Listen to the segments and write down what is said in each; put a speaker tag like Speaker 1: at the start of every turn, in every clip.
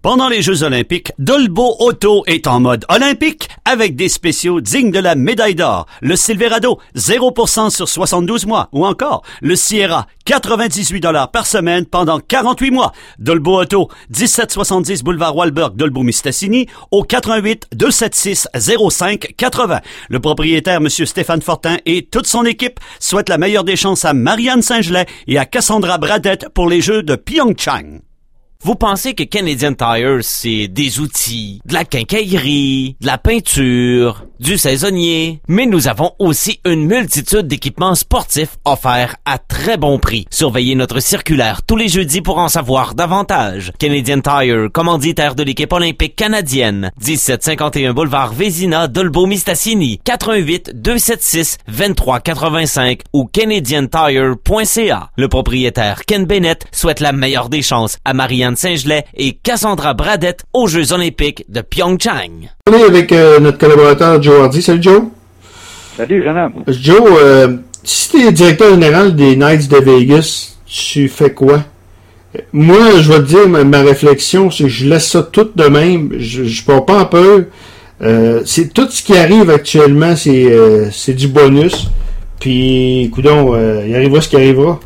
Speaker 1: Pendant les Jeux olympiques, Dolbo Auto est en mode olympique avec des spéciaux dignes de la médaille d'or. Le Silverado, 0% sur 72 mois. Ou encore, le Sierra, 98 $ par semaine pendant 48 mois. Dolbo Auto, 1770 boulevard Walberg, Dolbeau-Mistassini, au 88 276 05 80. Le propriétaire, M. Stéphane Fortin, et toute son équipe souhaitent la meilleure des chances à Marianne Saint-Gelais et à Cassandra Bradette pour les Jeux de Pyeongchang.
Speaker 2: Vous pensez que Canadian Tire, c'est des outils, de la quincaillerie, de la peinture, du saisonnier, mais nous avons aussi une multitude d'équipements sportifs offerts à très bon prix. Surveillez notre circulaire tous les jeudis pour en savoir davantage. Canadian Tire, commanditaire de l'équipe olympique canadienne, 1751 boulevard Vézina, Dolbeau-Mistassini, 88 276 2385 ou canadiantire.ca. Le propriétaire Ken Bennett souhaite la meilleure des chances à Marianne Saint-Gelais et Cassandra Bradette aux Jeux olympiques de Pyeongchang.
Speaker 3: On est avec notre collaborateur Joe Hardy. Salut Joe.
Speaker 4: Salut jeune homme.
Speaker 3: Joe, si tu es directeur général des Knights de Vegas, tu fais quoi? Moi, je vais te dire, ma réflexion, c'est que je laisse ça tout de même. Je pars pas en peur. C'est tout ce qui arrive actuellement, c'est du bonus. Puis, coudonc, il arrivera ce qui arrivera.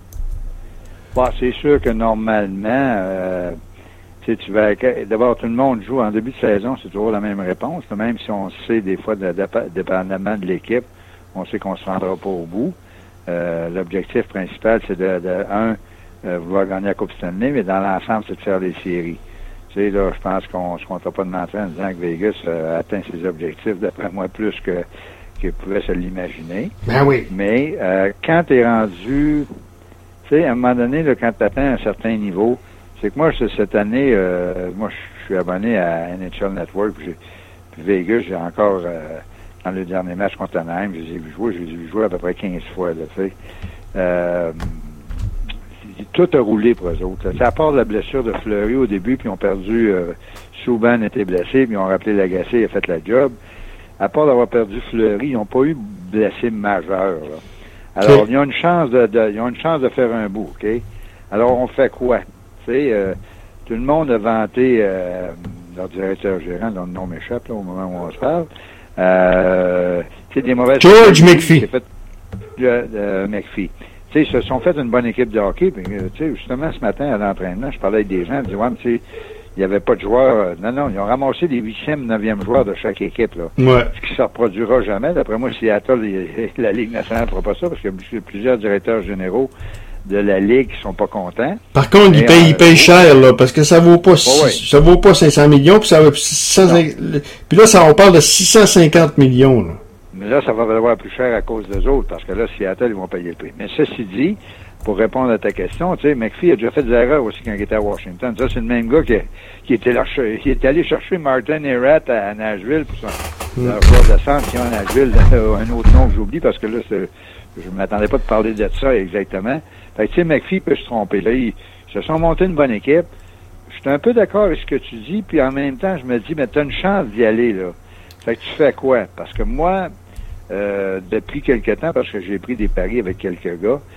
Speaker 4: Bon, c'est sûr que normalement, tu vas d'abord tout le monde joue en début de saison, c'est toujours la même réponse. Même si on sait des fois, dépendamment de l'équipe, on sait qu'on se rendra pas au bout. L'objectif principal, c'est vouloir gagner la Coupe Stanley, mais dans l'ensemble, c'est de faire les séries. Tu sais, là, je pense qu'on se comptera pas de mentir en disant que Vegas atteint ses objectifs, d'après moi, plus que pouvait se l'imaginer.
Speaker 3: Ben oui.
Speaker 4: Mais quand tu es rendu, tu sais, à un moment donné, là, quand tu atteins un certain niveau, c'est que moi, cette année, moi, je suis abonné à NHL Network, puis Vegas, j'ai encore, dans le dernier match contre Anaheim, je les ai vu jouer à peu près 15 fois, là, tu sais. Tout a roulé pour eux autres. Là. À part la blessure de Fleury au début, puis ils ont perdu, Souban était blessé, puis ils ont rappelé Lagacé, il a fait la job. À part d'avoir perdu Fleury, ils n'ont pas eu de blessé majeur, là. Alors, ils ont une chance de faire un bout, OK? Alors, on fait quoi? Tu sais, tout le monde a vanté leur directeur gérant, dont le nom m'échappe là, au moment où on se parle. Tu sais, des mauvaises...
Speaker 3: George McPhee.
Speaker 4: McPhee. Tu sais, ils se sont fait une bonne équipe de hockey. Puis, tu sais, justement, ce matin, à l'entraînement, je parlais avec des gens, je disais, ouais, mais tu sais, il n'y avait pas de joueurs. Non, ils ont ramassé les 8e, 9e joueurs de chaque équipe, là.
Speaker 3: Ouais.
Speaker 4: Ce qui ne se reproduira jamais. D'après moi, Seattle, la Ligue nationale ne fera pas ça, parce qu'il y a plusieurs directeurs généraux de la Ligue qui sont pas contents.
Speaker 3: Par contre, ils payent cher, là, parce que ça vaut pas, ça vaut pas 500 millions, puis puis là, on parle de 650 millions, là.
Speaker 4: Mais là, ça va valoir plus cher à cause des autres, parce que là, Seattle, ils vont payer le prix. Mais ceci dit, pour répondre à ta question, tu sais, McPhee a déjà fait des erreurs aussi quand il était à Washington. Ça, c'est le même gars qui était allé chercher Martin Erat à Nashville pour son joueur de centre qui est à Nashville, un autre nom que j'oublie, parce que là, je m'attendais pas de parler de ça exactement. Fait que, tu sais, McPhee peut se tromper. Là, ils se sont montés une bonne équipe. Je suis un peu d'accord avec ce que tu dis, puis en même temps, je me dis, mais t'as une chance d'y aller, là. Fait que tu fais quoi? Parce que moi, depuis quelque temps, parce que j'ai pris des paris avec quelques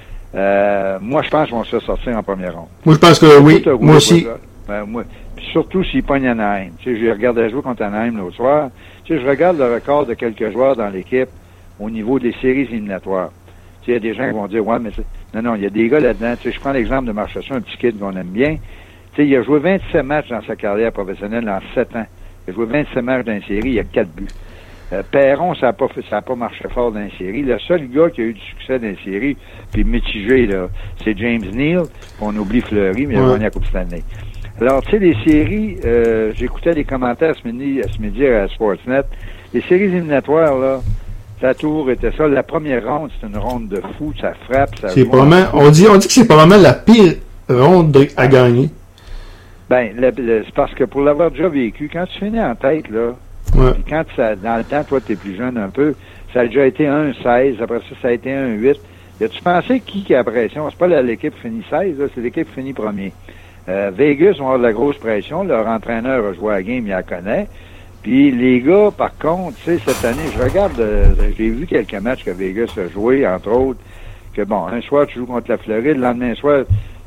Speaker 4: gars, moi, je pense qu'ils vont se sortir en première ronde.
Speaker 3: Moi, je pense que oui. Moi aussi.
Speaker 4: Puis surtout s'ils pognent Anaheim. Tu sais, je regardais jouer contre Anaheim l'autre soir. Tu sais, je regarde le record de quelques joueurs dans l'équipe au niveau des séries éliminatoires. Tu sais, il y a des gens qui vont dire, ouais, mais non, il y a des gars là-dedans. Tu sais, je prends l'exemple de Marchessault, un petit kid qu'on aime bien. Tu sais, il a joué 27 matchs dans sa carrière professionnelle en 7 ans. Il a joué 27 matchs dans une série, il y a 4 buts. Perron, ça a pas marché fort dans une série. Le seul gars qui a eu du succès dans une série, puis mitigé, là, c'est James Neal. On oublie Fleury, mais il a gagné la Coupe Stanley. Alors, tu sais, les séries, j'écoutais les commentaires ce midi à Sportsnet. Les séries éliminatoires, là, ça tour était ça. La première ronde, c'est une ronde de fou, ça frappe, ça
Speaker 3: c'est probablement, on dit que c'est probablement la pire ronde à gagner.
Speaker 4: Ben, c'est parce que pour l'avoir déjà vécu, quand tu finis en tête, là, puis quand dans le temps, toi, t'es plus jeune un peu, ça a déjà été 1-16, après ça a été 1-8. As-tu pensé qui a la pression? C'est pas l'équipe qui finit 16, là, c'est l'équipe qui finit premier. Vegas vont avoir de la grosse pression, leur entraîneur a joué à la game, il la connaît. Puis les gars, par contre, tu sais, cette année, je regarde, j'ai vu quelques matchs que Vegas a joué, entre autres, que bon, un soir tu joues contre la Floride, le lendemain soir,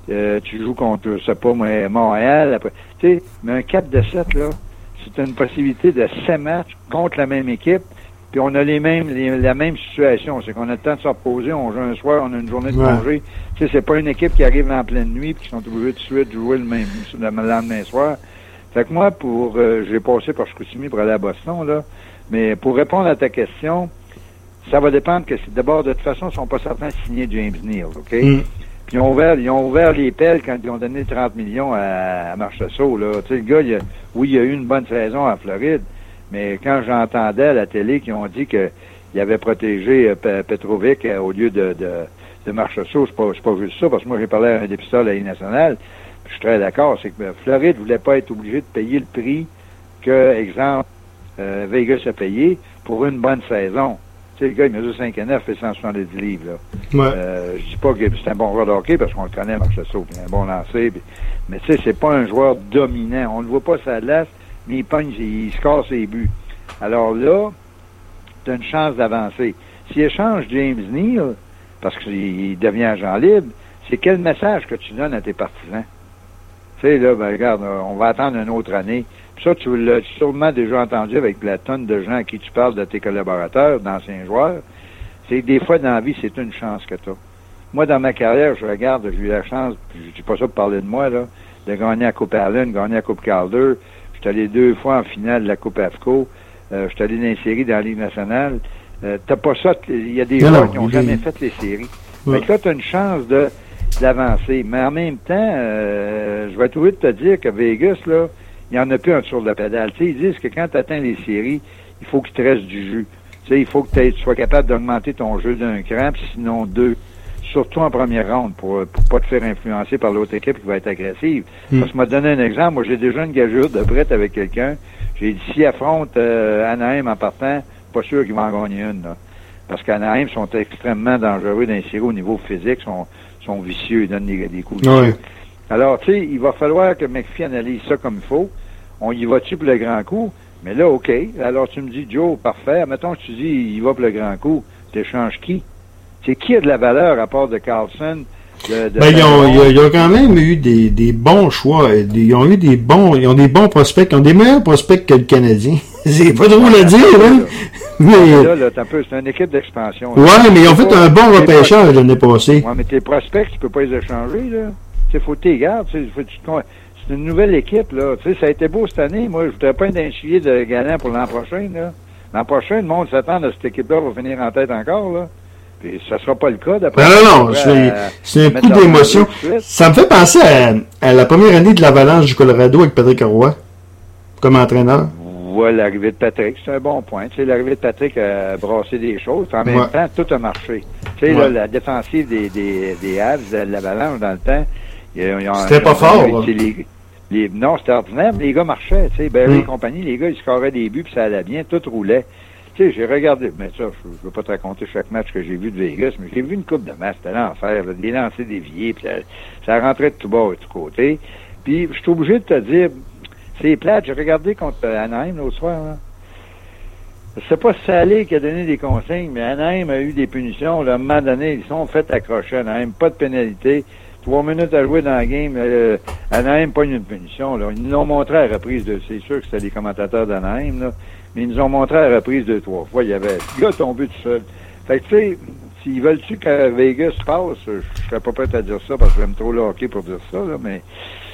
Speaker 4: tu joues contre, je sais pas, Montréal. Après, tu sais, mais un 4-7, là, c'est une possibilité de 7 matchs contre la même équipe. Puis on a la même situation. C'est qu'on a le temps de se reposer, on joue un soir, on a une journée de congé. Tu sais, c'est pas une équipe qui arrive en pleine nuit puis qui sont obligés de suite jouer le lendemain soir. Fait que moi, j'ai passé par Chicoutimi pour aller à Boston, là. Mais pour répondre à ta question, ça va dépendre que d'abord, de toute façon, ils sont pas certains de signer James Neal, OK? Puis ils ont ouvert les pelles quand ils ont donné 30 millions à Marchessault, là. Tu sais, le gars, il a eu une bonne saison en Floride. Mais quand j'entendais à la télé qu'ils ont dit qu'il avait protégé Petrovic au lieu de Marchessault, c'est pas juste ça, parce que moi j'ai parlé à un dépisteur de la Ligue nationale, puis je suis très d'accord, c'est que Floride voulait pas être obligé de payer le prix que, exemple, Vegas a payé pour une bonne saison. Tu sais, le gars, il mesure 5'9", fait 170 livres, là.
Speaker 3: Ouais.
Speaker 4: Je dis pas que c'est un bon joueur de hockey, parce qu'on le connaît, Marchessault, puis un bon lancer, mais tu sais, c'est pas un joueur dominant. On ne voit pas sa glace, mais il score ses buts. Alors là, tu as une chance d'avancer. S'il échange James Neal, parce qu'il devient agent libre, c'est quel message que tu donnes à tes partisans? Tu sais, là, ben regarde, on va attendre une autre année. Puis ça, tu l'as sûrement déjà entendu avec la tonne de gens à qui tu parles de tes collaborateurs, d'anciens joueurs. C'est que des fois, dans la vie, c'est une chance que tu as. Moi, dans ma carrière, je regarde, j'ai eu la chance, puis je dis pas ça pour parler de moi, là, de gagner la Coupe Allen, gagner la Coupe Calder. Je suis allé 2 fois en finale de la Coupe AFCO. Je suis allé dans les séries dans la Ligue nationale. T'as pas ça. Il y a des joueurs qui n'ont jamais fait les séries. Ouais. Fait que là, tu as une chance d'avancer. Mais en même temps, je vais être obligé de te dire que Vegas, là, il n'y en a plus un sur la pédale. Tu sais, ils disent que quand tu atteins les séries, il faut qu'il te reste du jus. Tu sais, il faut que tu sois capable d'augmenter ton jeu d'un cran, puis sinon 2. Surtout en première ronde, pour pas te faire influencer par l'autre équipe qui va être agressive. Parce que m'a donné un exemple. Moi, j'ai déjà une gageure de prête avec quelqu'un. J'ai dit, s'il affronte Anaheim en partant, pas sûr qu'il va en gagner une, là. Parce qu'Anaheim sont extrêmement dangereux dans les séries au niveau physique, sont vicieux, ils donnent des coups vicieux. Ouais. Alors, tu sais, il va falloir que McPhee analyse ça comme il faut. On y va-tu pour le grand coup? Mais là, OK. Alors, tu me dis, Joe, parfait. Mettons que tu dis, il va pour le grand coup. T'échanges qui? C'est qui a de la valeur à part de Carlson?
Speaker 3: Ils ont quand même eu des bons choix. Ils ont des bons prospects. Ils ont des meilleurs prospects que le Canadien. C'est pas drôle à dire, hein?
Speaker 4: Mais là, c'est une équipe d'expansion.
Speaker 3: Ouais, mais ils ont fait un bon repêchage l'année passée.
Speaker 4: Ouais, mais tes prospects, tu peux pas les échanger, là. Tu sais, faut que tu les gardes. C'est une nouvelle équipe, là. Tu sais, ça a été beau cette année. Moi, je voudrais pas être un chier de gagnant pour l'an prochain, là. L'an prochain, le monde s'attend à cette équipe-là va finir en tête encore, là. Puis ça sera pas le cas d'après.
Speaker 3: Non, c'est un coup d'émotion. Ça me fait penser à la première année de l'Avalanche du Colorado avec Patrick Roy comme entraîneur.
Speaker 4: Ouais, l'arrivée de Patrick, c'est un bon point. Tu sais, l'arrivée de Patrick a brassé des choses. En même temps, tout a marché. Tu sais, là, la défensive des Avs, de l'Avalanche, dans le temps,
Speaker 3: c'était pas fort.
Speaker 4: Non, c'était ordinaire, mais les gars marchaient. Tu sais, Barry et compagnie, les gars, ils scoraient des buts, puis ça allait bien, tout roulait. Tu sais, j'ai regardé, mais ça, je veux pas te raconter chaque match que j'ai vu de Vegas, mais j'ai vu une coupe de matchs, c'était l'enfer, des lancers déviés, puis ça rentrait de tout bord et de tout côté. Puis, je suis obligé de te dire, c'est plate, j'ai regardé contre Anaheim l'autre soir, là. C'est pas Salé qui a donné des consignes, mais Anaheim a eu des punitions, là, à un moment donné, ils sont fait accrocher Anaheim, pas de pénalité. 3 minutes à jouer dans la game, Anaheim pogne une punition, là. Ils nous l'ont montré à la reprise c'est sûr que c'était les commentateurs d'Anaheim, là. Mais ils nous ont montré à la reprise 2-3 fois. Il y avait le gars tombé tout seul. Fait que, tu sais, s'ils veulent-tu que Vegas passe, je serais pas prêt à dire ça parce que j'aime trop le hockey pour dire ça, là, mais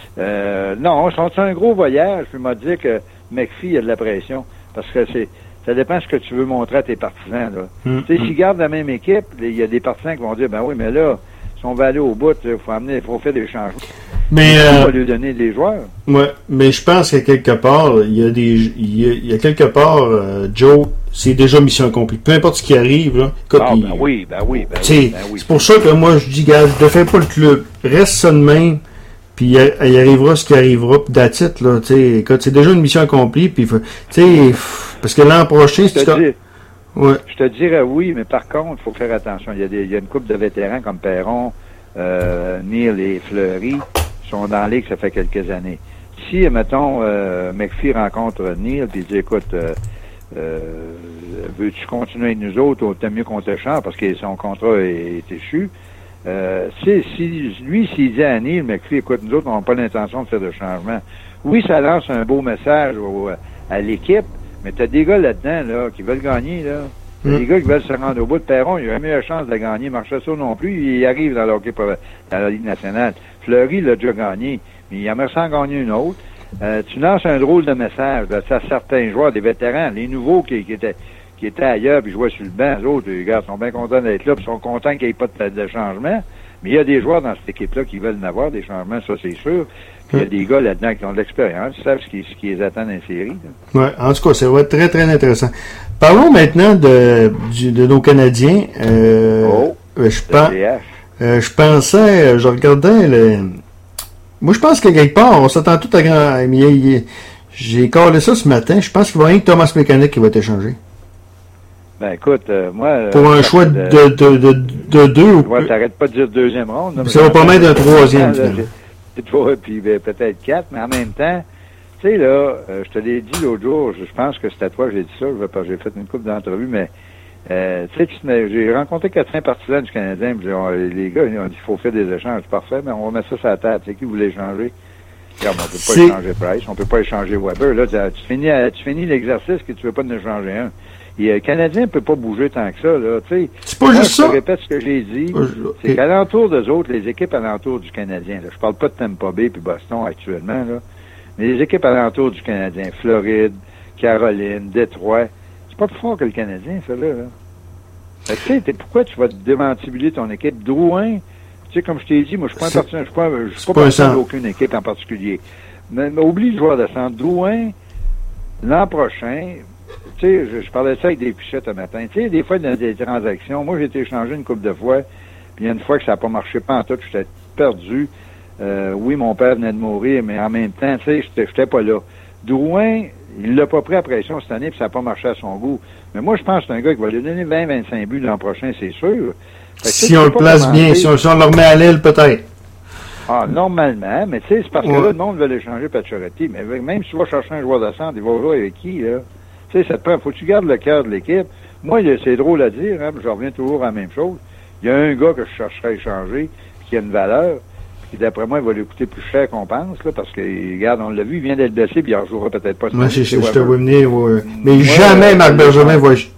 Speaker 4: non, c'est un gros voyage. Puis m'a dit que McPhee a de la pression. Parce que ça dépend de ce que tu veux montrer à tes partisans, là. Tu sais, s'ils gardent la même équipe, il y a des partisans qui vont dire, ben oui, mais là, si on va aller au bout, il faut faire des changements.
Speaker 3: Mais
Speaker 4: on va lui donner des joueurs.
Speaker 3: Ouais, mais je pense que quelque part, il y a quelque part, Joe, c'est déjà mission accomplie. Peu importe ce qui arrive, là. Écoute,
Speaker 4: ben oui.
Speaker 3: C'est pour ça que moi je dis, gars, ne fais pas le club, reste ça de même, puis il arrivera ce qui arrivera, puis that's it, là. T'sais, écoute, c'est déjà une mission accomplie, puis parce que l'an prochain,
Speaker 4: je te dirais oui, mais par contre, il faut faire attention. Il y a une couple de vétérans comme Perron, Neal et Fleury sont dans la ligue, ça fait quelques années. Si, mettons, McPhee rencontre Neal puis il dit, écoute, veux-tu continuer avec nous autres, ou t'aimes mieux qu'on t'échange parce que son contrat est échu, S'il dit à Neil McPhee, écoute, nous autres, on n'a pas l'intention de faire de changement. Oui, ça lance un beau message à l'équipe, mais t'as des gars là-dedans, là, qui veulent gagner, là. T'as des gars qui veulent se rendre au bout de Perron, il a jamais eu la chance de la gagner. Marchessault non plus, il arrive dans la Ligue nationale. Fleury l'a déjà gagné, mais il aimerait s'en gagner une autre. Tu lances un drôle de message à certains joueurs, des vétérans, les nouveaux qui étaient ailleurs puis jouaient sur le banc. Les autres, les gars, sont bien contents d'être là puis sont contents qu'il n'y ait pas de changement. Mais il y a des joueurs dans cette équipe-là qui veulent en avoir des changements, ça c'est sûr. Puis il y a des gars là-dedans qui ont de l'expérience, ils savent ce qui les attend dans les séries.
Speaker 3: Oui, en tout cas, ça va être très, très intéressant. Parlons maintenant de nos Canadiens. Je pensais, je regardais moi, je pense que quelque part, on s'attend tout à grand. J'ai collé ça ce matin. Je pense qu'il va y avoir rien que Thomas Plekanec qui va être échangé.
Speaker 4: Ben écoute, moi...
Speaker 3: Pour un choix de deux ou
Speaker 4: plus. T'arrêtes pas de dire deuxième ronde.
Speaker 3: Ça va pas mettre un troisième.
Speaker 4: Puis peut-être 4, mais en même temps, tu sais, là, je te l'ai dit l'autre jour, je pense que c'était à toi que j'ai dit ça, j'ai fait une couple d'entrevues, mais tu sais, j'ai rencontré 400 partisans du Canadien, puis les gars, ils ont dit, il faut faire des échanges. Parfait, mais on va mettre ça sur la table. C'est qui voulait échanger? Regarde, on peut pas échanger Price, on peut pas échanger Weber. Là, tu finis l'exercice que tu veux pas en échanger un. Et le Canadien ne peut pas bouger tant que ça, là, tu sais.
Speaker 3: C'est pas juste ça.
Speaker 4: Je répète ce que j'ai dit. C'est qu'alentour d'eux autres, les équipes alentour du Canadien, là, je parle pas de Tampa Bay puis Boston actuellement, là, mais les équipes alentour du Canadien, Floride, Caroline, Détroit, c'est pas plus fort que le Canadien, ça, là. Fait que, tu sais, pourquoi tu vas démantibuler ton équipe? Drouin, tu sais, comme je t'ai dit, moi, je suis pas partisan d'aucune équipe en particulier. Mais oublie le joueur de centre. Drouin, l'an prochain, tu sais, je parlais de ça avec des pichettes un matin. Tu sais, des fois, dans des transactions, moi, j'ai été échangé une couple de fois, puis il y a une fois que ça n'a pas marché pas en tout, j'étais perdu. Oui, mon père venait de mourir, mais en même temps, tu sais, j'étais pas là. Drouin, il l'a pas pris à pression cette année, puis ça n'a pas marché à son goût. Mais moi, je pense que c'est un gars qui va lui donner 20-25 buts l'an prochain, c'est sûr.
Speaker 3: Si on le place bien, si on le remet à l'aile, peut-être.
Speaker 4: Ah, normalement, mais tu sais, c'est parce que là, le monde veut l'échanger Pacioretty. Mais même si tu vas chercher un joueur de centre, il va jouer avec qui, là? Tu sais, ça te prend, faut que tu gardes le cœur de l'équipe. Moi, c'est drôle à dire, hein, je reviens toujours à la même chose. Il y a un gars que je chercherais à échanger, qui a une valeur, puis d'après moi, il va lui coûter plus cher qu'on pense, là, parce que, regarde, on l'a vu, il vient d'être blessé, puis il ne rejouera peut-être pas.
Speaker 3: Moi, je te vois venir, ouais. Mais moi, jamais Marc Bergevin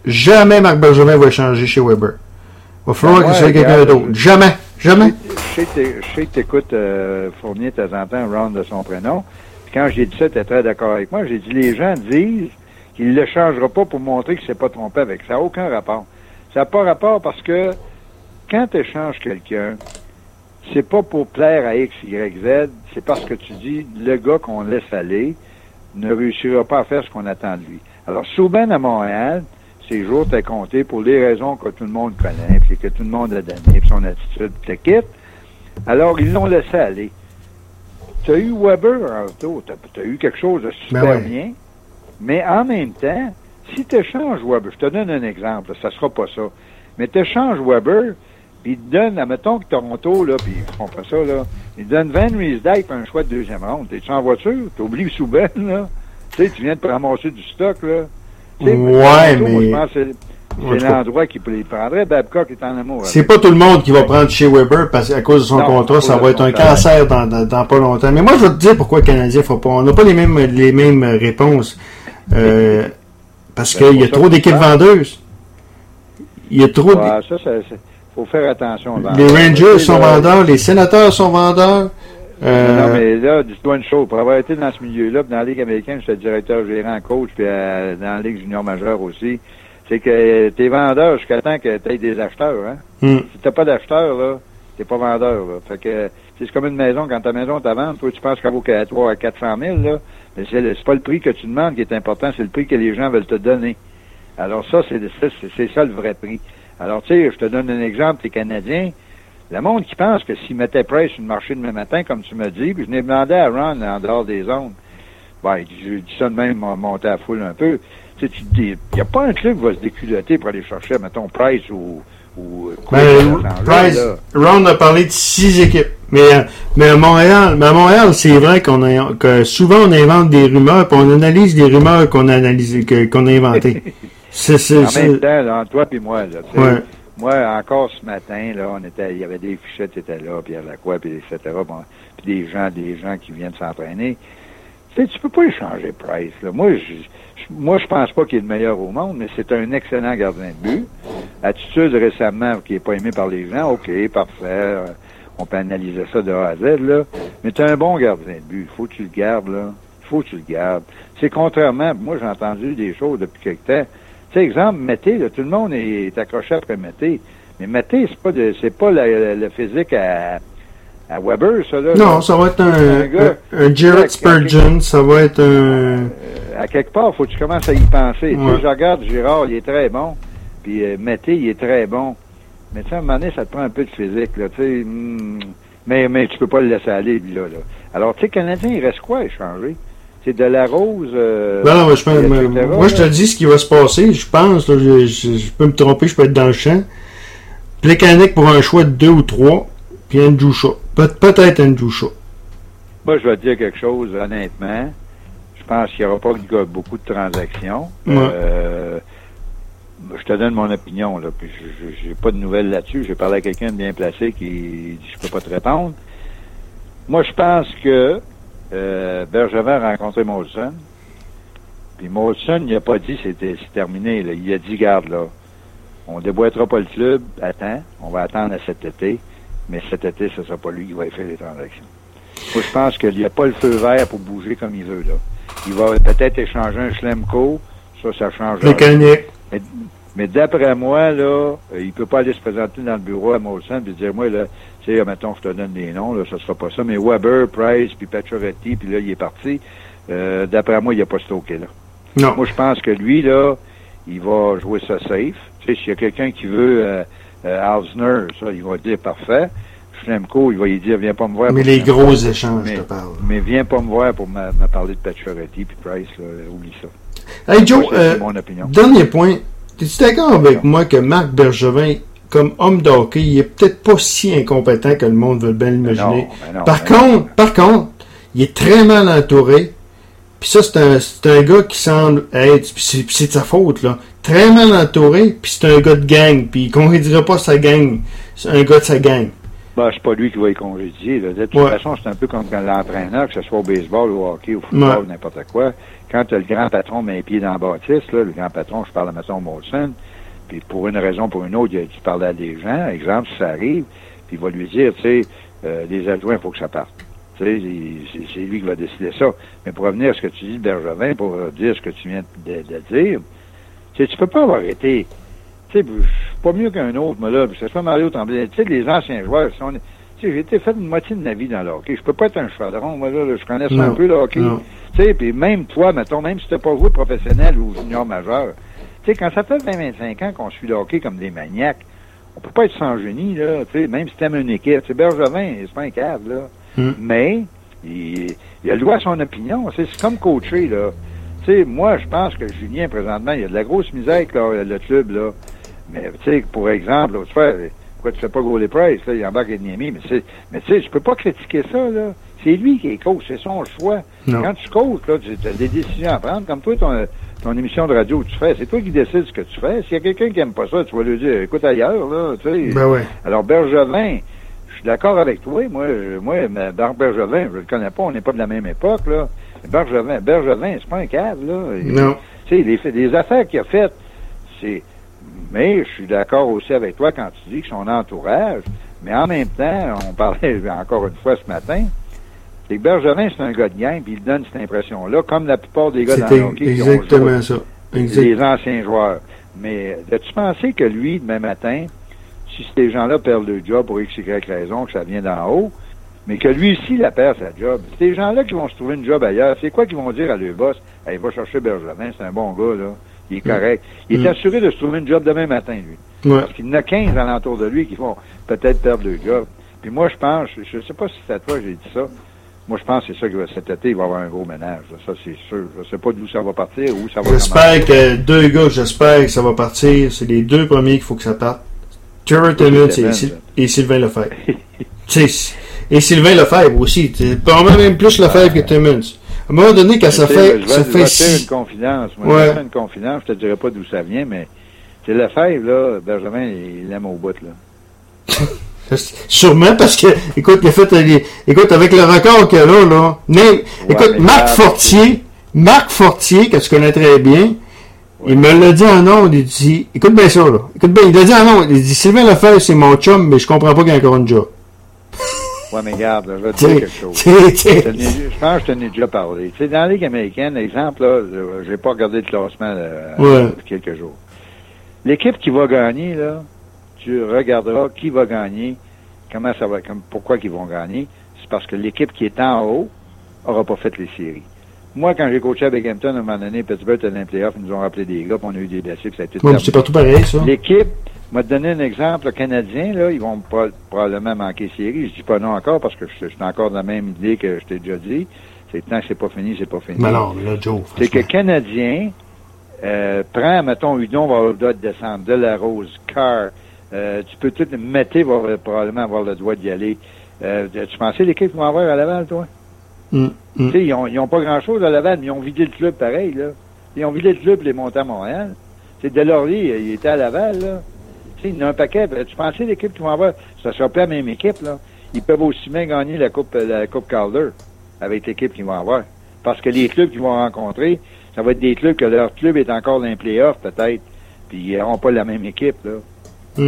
Speaker 3: va échanger chez Weber. Il va falloir que ce soit quelqu'un d'autre. Jamais. Je
Speaker 4: sais que t'écoutes Fournier de temps en temps, round de son prénom. Puis quand j'ai dit ça, tu étais très d'accord avec moi. J'ai dit, les gens disent qu'il ne le changera pas pour montrer qu'il ne s'est pas trompé avec. Ça n'a aucun rapport. Ça n'a pas rapport parce que quand tu échanges quelqu'un, c'est pas pour plaire à X, Y, Z, c'est parce que tu dis, le gars qu'on laisse aller ne réussira pas à faire ce qu'on attend de lui. Alors, Souban à Montréal, ses jours étaient comptés pour les raisons que tout le monde connaît, puis que tout le monde a donné, puis son attitude, puis le kit. Alors, ils l'ont laissé aller. Tu as eu Weber en retour, tu as eu quelque chose de super bien, mais en même temps, si tu échanges Weber, je te donne un exemple, ça sera pas ça, mais tu échanges Weber, puis il te donne, admettons que Toronto, là, puis ils feront pas ça, là, il te donne Van Riemsdyk pour un choix de deuxième ronde. T'es-tu en voiture? T'oublies Souban, là? Tu sais, tu viens de ramasser du stock, là.
Speaker 3: Ouais,
Speaker 4: Toronto,
Speaker 3: mais...
Speaker 4: Moi, je pense que c'est l'endroit qui les prendrait. Babcock est en amour.
Speaker 3: C'est pas tout le monde qui va prendre chez Weber parce qu'à cause de son contrat, ça va être un cancer dans pas longtemps. Mais moi, je vais te dire pourquoi le Canadien ne faut pas. On n'a pas les mêmes réponses. Parce qu'il y a trop d'équipes vendeuses. Il y a trop
Speaker 4: faut faire attention.
Speaker 3: Les Rangers sont vendeurs, les Sénateurs sont vendeurs.
Speaker 4: Non, mais là, dis-toi une chose. Pour avoir été dans ce milieu-là, dans la Ligue américaine, j'étais directeur gérant coach, puis dans la Ligue junior majeure aussi. C'est que t'es vendeur jusqu'à temps que t'aies des acheteurs, hein. Si t'as pas d'acheteurs, là, t'es pas vendeur, là. Fait que, c'est comme une maison. Quand ta maison est à vendre, toi, tu penses qu'elle vaut 300 à 400 000, là. Mais c'est pas le prix que tu demandes qui est important, c'est le prix que les gens veulent te donner. Alors ça, c'est ça le vrai prix. Alors, tu sais, je te donne un exemple, les Canadiens. Le monde qui pense que s'ils mettaient Price sur le marché demain matin, comme tu me dis, puis je n'ai demandé à Ron en dehors des zones. Ben, je dis ça de même, monter à la foule un peu. Tu sais, tu te dis, il n'y a pas un club qui va se déculotter pour aller chercher, mettons, Price ou
Speaker 3: Price, Ron a parlé de 6 équipes. Mais à Montréal, c'est vrai que souvent on invente des rumeurs, puis on analyse des rumeurs qu'on a inventées.
Speaker 4: En même temps, entre toi et moi, là, Moi, encore ce matin, là, il y avait des fichettes qui étaient là, Pierre Lacroix, puis etc. Bon, puis des gens qui viennent s'entraîner. Tu sais, tu peux pas échanger Price, là. Moi, je pense pas qu'il est le meilleur au monde, mais c'est un excellent gardien de but. Attitude récemment qui est pas aimé par les gens, OK, parfait. On peut analyser ça de A à Z, là. Mais t'es un bon gardien de but. Faut que tu le gardes, là. Faut que tu le gardes. C'est contrairement, moi, j'ai entendu des choses depuis quelque temps. Tu sais, exemple, Mété, là, tout le monde est accroché après Mété. Mais Mété, c'est pas le physique à Weber, ça, là.
Speaker 3: Non, ça va être un Jared Spurgeon, ça va être un...
Speaker 4: à quelque part, faut que tu commences à y penser. Ouais. Tu sais, je regarde Girard, il est très bon. Puis Mété, il est très bon. Mais tu sais, à un moment donné, ça te prend un peu de physique, là, tu sais. Mais tu peux pas le laisser aller, lui, là. Alors, tu sais, Canadien, il reste quoi à échanger? C'est de la rose.
Speaker 3: Non, moi, je te dis ce qui va se passer. Je pense, là, je peux me tromper, je peux être dans le champ. Plekanec pour un choix de 2 ou 3, puis Andrew Shaw. Peut-être Andrew Shaw.
Speaker 4: Moi, je vais te dire quelque chose, honnêtement. Je pense qu'il n'y aura pas beaucoup de transactions.
Speaker 3: Ouais.
Speaker 4: Je te donne mon opinion, là, puis j'ai pas de nouvelles là-dessus. J'ai parlé à quelqu'un de bien placé qui dit je peux pas te répondre. Moi, je pense que Bergevin a rencontré Molson. Puis Molson, il a pas dit c'est terminé, là. Il a dit, garde, là, on déboîtera pas le club, attends, on va attendre à cet été, mais cet été, ce sera pas lui qui va faire les transactions. Moi, je pense qu'il n'y a pas le feu vert pour bouger comme il veut, là. Il va peut-être échanger un Schlemko, ça change.
Speaker 3: Mécanique.
Speaker 4: Mais d'après moi, là, il peut pas aller se présenter dans le bureau à Molson et dire, moi, là, tu sais, mettons, je te donne des noms, là, ça sera pas ça, mais Weber, Price, puis Pacioretty, puis là, il est parti. D'après moi, il a pas stocké, là.
Speaker 3: Non.
Speaker 4: Moi, je pense que lui, là, il va jouer ça safe. Tu sais, s'il y a quelqu'un qui veut Hausner, ça, il va dire parfait. Schlemko, il va lui dire, viens pas me voir.
Speaker 3: Mais les gros échanges, je te parle.
Speaker 4: Mais viens pas me voir pour me parler de Pacioretty puis Price, là, oublie ça.
Speaker 3: Hey Joe,
Speaker 4: c'est mon opinion.
Speaker 3: Dernier point. Es-tu d'accord avec moi que Marc Bergevin, comme homme d'hockey, il est peut-être pas si incompétent que le monde veut bien l'imaginer. Par contre, il est très mal entouré. Puis ça, c'est un gars qui semble être, puis c'est de sa faute, là. Très mal entouré, puis c'est un gars de gang, puis qu'on ne dirait pas sa gang. C'est un gars de sa gang.
Speaker 4: Ben, c'est pas lui qui va y congédier, là. De toute façon, c'est un peu comme quand l'entraîneur, que ce soit au baseball, au hockey, au football, ou n'importe quoi. Quand le grand patron met un pied dans la bâtisse, là, le grand patron, je parle à Masson Molson, puis pour une raison, pour une autre, il parle à des gens, exemple, si ça arrive, puis il va lui dire, tu sais, les adjoints, il faut que ça parte. Tu sais, c'est lui qui va décider ça. Mais pour revenir à ce que tu dis de Bergevin, pour dire ce que tu viens de dire, tu sais, tu peux pas avoir été, tu sais, je suis pas mieux qu'un autre, moi, là, puis c'est pas Mario Tremblay. Tu sais, les anciens joueurs, tu sais, j'ai été fait une moitié de ma vie dans le hockey. Je peux pas être un chevaron, moi, là, je connais ça un peu, le hockey. Tu sais, puis même toi, mettons, même si t'as pas joué professionnel ou junior majeur, tu sais, quand ça fait 20-25 ans qu'on suit le hockey comme des maniaques, on peut pas être sans génie, là, tu sais, même si t'aimes une équipe. Tu sais, Bergevin, c'est pas un cadre, là. Mais, il a le droit à son opinion. C'est comme coacher, là. Tu sais, moi, je pense que Julien, présentement, il y a de la grosse misère avec le club, là. Mais, tu sais, pour exemple, l'autre fois, pourquoi tu fais pas Goalie Price, là, il embarque Edniemi, mais tu sais, je peux pas critiquer ça, là. C'est lui qui est coach, c'est son choix.
Speaker 3: Non.
Speaker 4: Quand tu coaches, là, tu as des décisions à prendre. Comme toi, ton émission de radio que tu fais, c'est toi qui décides ce que tu fais. S'il y a quelqu'un qui aime pas ça, tu vas lui dire, écoute ailleurs, là, tu sais.
Speaker 3: Ben ouais.
Speaker 4: Alors, Bergevin, je suis d'accord avec toi. Moi, Bergevin, je le connais pas, on n'est pas de la même époque, là. Bergevin, c'est pas un cadre, là.
Speaker 3: Non.
Speaker 4: Tu sais, les affaires qu'il a faites, mais je suis d'accord aussi avec toi quand tu dis que son entourage, mais en même temps, on parlait encore une fois ce matin, c'est que Bergevin, c'est un gars de gang, puis il donne cette impression-là, comme la plupart des gars dans le hockey.
Speaker 3: C'est exactement ça.
Speaker 4: Les anciens joueurs. Mais as-tu pensé que lui, demain matin, si ces gens-là perdent le job pour X, Y raison, que ça vient d'en haut, mais que lui aussi, il a perdu sa job. Ces gens-là qui vont se trouver une job ailleurs, c'est quoi qu'ils vont dire à leur boss? Hey, va chercher Bergevin, c'est un bon gars, là. Il est correct. Il est assuré de se trouver une job demain matin, lui.
Speaker 3: Ouais.
Speaker 4: Parce qu'il y en a 15 alentour de lui qui vont peut-être perdre le job. Puis moi, je pense, je sais pas si c'est à toi que j'ai dit ça, moi, je pense que c'est ça que cet été, il va y avoir un gros ménage. Ça, c'est sûr. Je sais pas d'où ça va partir, où ça va
Speaker 3: J'espère que deux gars, j'espère que ça va partir. C'est les deux premiers qu'il faut que ça parte. Jared Emmons et Sylvain Lefebvre. Et Sylvain Lefebvre aussi. Probablement même plus Lefebvre que Timmons. À un moment donné, quand ça fait
Speaker 4: je vais te faire une confidence. Moi, je vais te faire une confidence. Je te dirai pas d'où ça vient, mais C'est Lefebvre, là, Bergevin, il l'aime au bout, là.
Speaker 3: Sûrement parce que, écoute, il a fait, écoute, avec le record qu'il a là, écoute, Marc Fortier, que tu connais très bien, il me l'a dit en ondes, il dit, écoute bien ça, là, écoute bien, il l'a dit en ondes, il dit, Sylvain Lefebvre, c'est mon chum, mais je comprends pas qu'il y a encore une job.
Speaker 4: Ouais, mais regarde, là, je vais te dire quelque chose. Je pense que je t'en ai déjà parlé. Tu sais, dans la Ligue américaine, exemple, là, j'ai pas regardé le classement, depuis quelques jours. L'équipe qui va gagner, là, tu regarderas qui va gagner, comment ça va, pourquoi ils vont gagner. C'est parce que l'équipe qui est en haut aura pas fait les séries. Moi, quand j'ai coaché avec Hampton, à un moment donné, Pittsburgh était dans les playoffs, ils nous ont rappelé des gars, puis on a eu des blessés, puis ça a été
Speaker 3: c'est partout pareil, ça.
Speaker 4: L'équipe, m'a donné un exemple, le Canadien, là, ils vont probablement manquer série. Je dis pas non encore, parce que je suis encore dans la même idée que je t'ai déjà dit. C'est tant que c'est pas fini, c'est pas fini.
Speaker 3: Mais non, là, Joe.
Speaker 4: C'est que le Canadien, prend, mettons, Hudon va avoir le droit de descendre, Delarose, Carr, tu peux tout, Mété va probablement avoir le droit d'y aller. Tu pensais l'équipe qu'ils vont avoir à Laval, toi? Tu sais, ils ont pas grand-chose à Laval, mais ils ont vidé le club pareil, là. Ils ont vidé le club et les montés à Montréal. C'est Delorier, il était à Laval, là. Tu sais, il y en a un paquet. Tu pensais l'équipe qu'ils vont avoir, ça sera pas la même équipe, là. Ils peuvent aussi bien gagner la Coupe Calder avec l'équipe qu'ils vont avoir. Parce que les clubs qu'ils vont rencontrer, ça va être des clubs que leur club est encore dans les playoffs, peut-être. Puis ils n'auront pas la même équipe, là.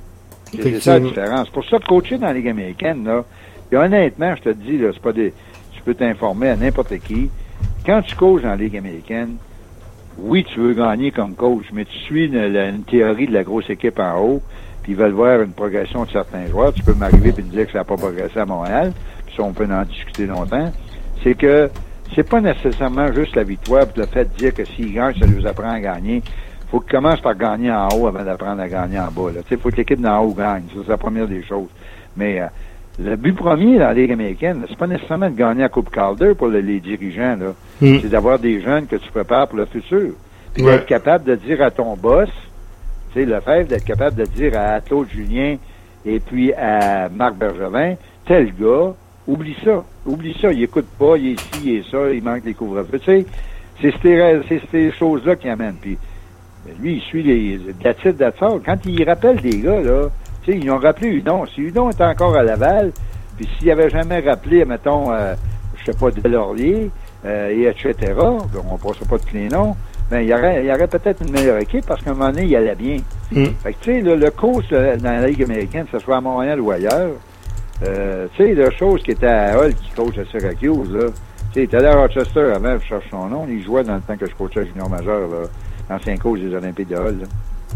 Speaker 4: C'est ça la différence. Pour ça, coacher dans la Ligue américaine, là, et honnêtement, je te dis, là, c'est pas des. Tu peux t'informer à n'importe qui. Quand tu coaches dans la Ligue américaine, oui, tu veux gagner comme coach, mais tu suis une théorie de la grosse équipe en haut, puis ils veulent voir une progression de certains joueurs. Tu peux m'arriver et me dire que ça n'a pas progressé à Montréal, puis ça, on peut en discuter longtemps. C'est que c'est pas nécessairement juste la victoire, puis le fait de dire que s'ils gagnent, ça les apprend à gagner. Faut qu'ils commencent par gagner en haut avant d'apprendre à gagner en bas. Il faut que l'équipe d'en haut gagne. Ça, c'est la première des choses. Mais le but premier dans la Ligue américaine, c'est pas nécessairement de gagner la Coupe Calder pour les dirigeants. Là. C'est d'avoir des jeunes que tu prépares pour le futur. Puis d'être capable de dire à ton boss, tu sais, Lefebvre, d'être capable de dire à Claude Julien et puis à Marc Bergevin, tel gars, oublie ça, il écoute pas, il est ici, il est ça, il manque les couvre-feux. Tu sais, c'est ces choses-là qui amènent. Puis lui, il suit les d'attitude. Quand il rappelle des gars, là, tu sais, ils ont rappelé Hudon. Si Hudon était encore à Laval, puis s'il avait jamais rappelé, mettons, je sais pas, Delorier, et etc., on ne passera pas tous les noms, ben, il y aurait peut-être une meilleure équipe parce qu'à un moment donné, il allait bien. Fait que, tu sais, le coach dans la Ligue américaine, que ce soit à Montréal ou ailleurs, tu sais, la chose qui était à Hull, qui coach à Syracuse, là, tu sais, il était allé à Rochester avant, je cherche son nom, il jouait dans le temps que je coachais à junior majeur, là, ancien coach des Olympiques de Hull, là.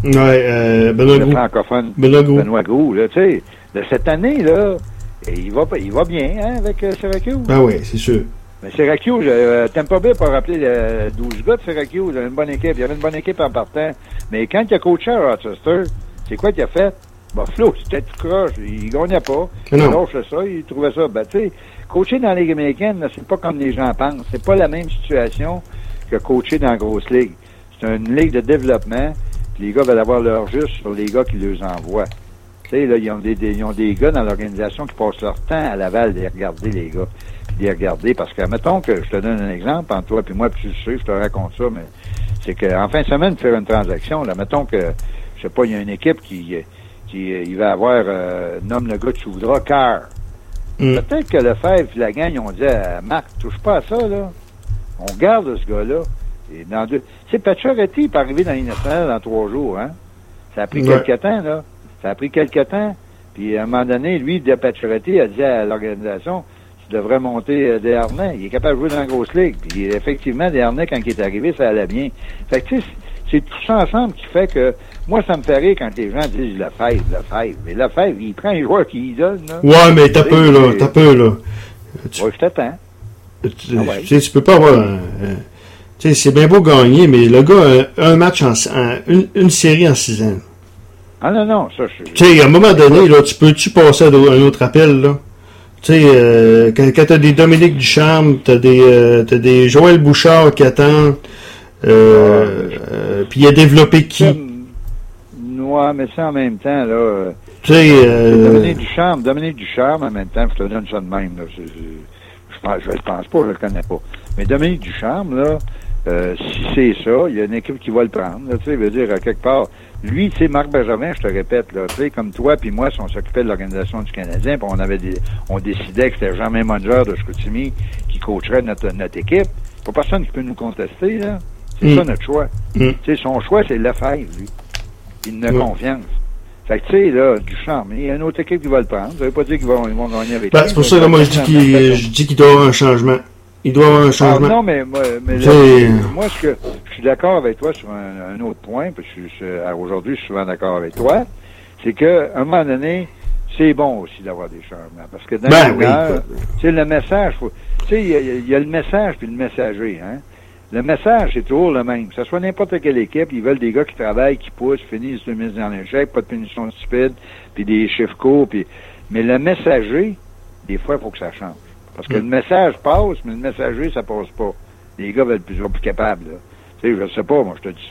Speaker 3: Ouais, Benoît Gros.
Speaker 4: Francophone. Benoît Gros, là, tu sais. De cette année, là, il va bien, hein, avec Syracuse.
Speaker 3: Ah oui, c'est sûr.
Speaker 4: Mais Syracuse, Tampa Bay pas rappelé 12 gars de Syracuse. Il y avait une bonne équipe. Il y avait une bonne équipe en partant. Mais quand il a coaché à Rochester, c'est quoi qu'il a fait? Buffalo, c'était tout croche. Il gagnait pas. Il lâchait ça. Il trouvait ça. Ben, tu sais, coacher dans la Ligue américaine, là, c'est pas comme les gens pensent. C'est pas la même situation que coacher dans la grosse ligue. C'est une ligue de développement. Les gars veulent avoir leur juste sur les gars qui les envoient. Tu sais, là, ils ont des gars dans l'organisation qui passent leur temps à Laval de regarder les gars. De les regarder. Parce que, mettons que je te donne un exemple, entre toi et moi, puis tu le sais, je te raconte ça, mais c'est qu'en fin de semaine, faire une transaction, là, mettons que, je sais pas, il y a une équipe qui il va avoir, nomme le gars que tu voudras, Carr. Peut-être que Lefebvre et la gang, ils ont dit à Marc, touche pas à ça, là. On garde ce gars-là. Et dans tu sais, Pacioretty est arrivé dans l'International dans 3 jours, hein. Ça a pris quelques temps, là. Ça a pris quelques temps. Puis, à un moment donné, lui, de Pacioretty a dit à l'organisation, tu devrais monter Desharnais. Il est capable de jouer dans la grosse ligue. Puis, effectivement, Desharnais, quand il est arrivé, ça allait bien. Fait que, tu sais, c'est tout ça ensemble qui fait que, moi, ça me fait rire quand les gens disent Lefebvre. Mais Lefebvre, il prend les joueurs qu'il donne, là.
Speaker 3: Ouais, mais t'as peu, là.
Speaker 4: Ouais, je t'attends.
Speaker 3: Tu sais, tu peux pas avoir tu sais, c'est bien beau gagner, mais le gars a un match une série en 6 ans.
Speaker 4: Ah non, ça, je...
Speaker 3: Tu sais, à un moment donné, là, tu peux-tu passer à un autre appel, là? Tu sais, quand t'as des Dominique Ducharme, t'as des Joël Bouchard qui attendent, puis il a développé qui?
Speaker 4: Ouais, mais ça en même temps, là...
Speaker 3: Tu sais,
Speaker 4: Dominique Ducharme, en même temps, je te donne ça de même, là. Je pense pas, je le connais pas. Mais Dominique Ducharme, là, Si c'est ça, il y a une équipe qui va le prendre. Tu sais, veut dire, à quelque part, lui, tu sais, Marc Bergevin, je te répète, là, tu sais, comme toi puis moi, si on s'occupait de l'organisation du Canadien, puis on décidait que c'était Jean-Main Munger de Chicoutimi qui coacherait notre équipe, pas personne qui peut nous contester, là. C'est ça notre choix. Tu sais, son choix, c'est Lefebvre, lui. Il a confiance. Fait que, tu sais, là, Duchamp, mais il y a une autre équipe qui va le prendre. Ça veut pas dire qu'ils vont gagner avec lui.
Speaker 3: C'est pour ça que moi, je dis qu'il doit y avoir un changement. Il doit y avoir un changement.
Speaker 4: Non, mais moi, je suis d'accord avec toi sur un autre point, parce que aujourd'hui, je suis souvent d'accord avec toi, c'est que à un moment donné, c'est bon aussi d'avoir des changements. Parce que dans tu sais, le message, tu sais, il y a le message puis le messager, hein. Le message, c'est toujours le même. Que ce soit n'importe quelle équipe, ils veulent des gars qui travaillent, qui poussent, finissent de mise en échec, pas de punition stupide, puis des chiffres courts, mais le messager, des fois, il faut que ça change. Parce que le message passe, mais le messager, ça passe pas. Les gars veulent être plus capables, là. Tu sais, je sais pas, moi, je te dis ça,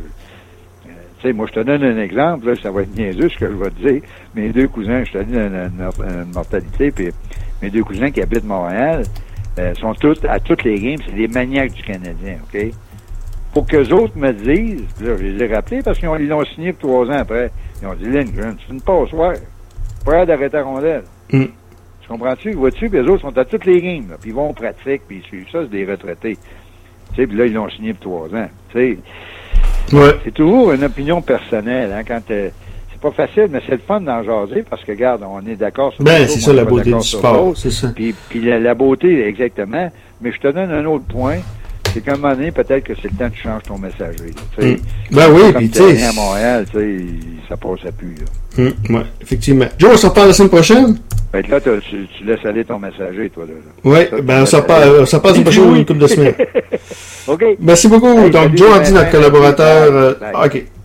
Speaker 4: tu sais, moi, je te donne un exemple, là, ça va être niaiseux ce que je vais te dire. Mes deux cousins, je te dis une mortalité, puis mes deux cousins qui habitent Montréal, sont tous, à toutes les games, c'est des maniaques du Canadien, OK? Pour qu'eux autres me disent, là, je les ai rappelés parce qu'ils l'ont signé pour 3 ans après. Ils ont dit, Lindgren, c'est une passoire. Pas d'arrêter la rondelle. Tu comprends-tu? Vois-tu? Puis eux autres sont à toutes les games, là. Puis ils vont en pratique, puis ils suivent ça, c'est des retraités. Tu sais, puis là, ils l'ont signé pour 3 ans. Tu sais, c'est toujours une opinion personnelle, hein, quand c'est pas facile, mais c'est le fun d'en jaser parce que, regarde, on est d'accord sur
Speaker 3: c'est ça la beauté du sport, c'est ça.
Speaker 4: Puis la beauté, exactement. Mais je te donne un autre point, c'est qu'à un moment donné, peut-être que c'est le temps que tu changes ton messager. Oui,
Speaker 3: puis tu sais.
Speaker 4: À Montréal, tu sais, ça passe à plus, là.
Speaker 3: Oui, effectivement. Joe, on se reparle la semaine prochaine?
Speaker 4: Ben là, tu laisses aller ton messager, toi, là.
Speaker 3: Oui, on se reparle la semaine prochaine une couple de semaines.
Speaker 4: OK.
Speaker 3: Merci beaucoup. Donc, Joe Andy, notre collaborateur. OK.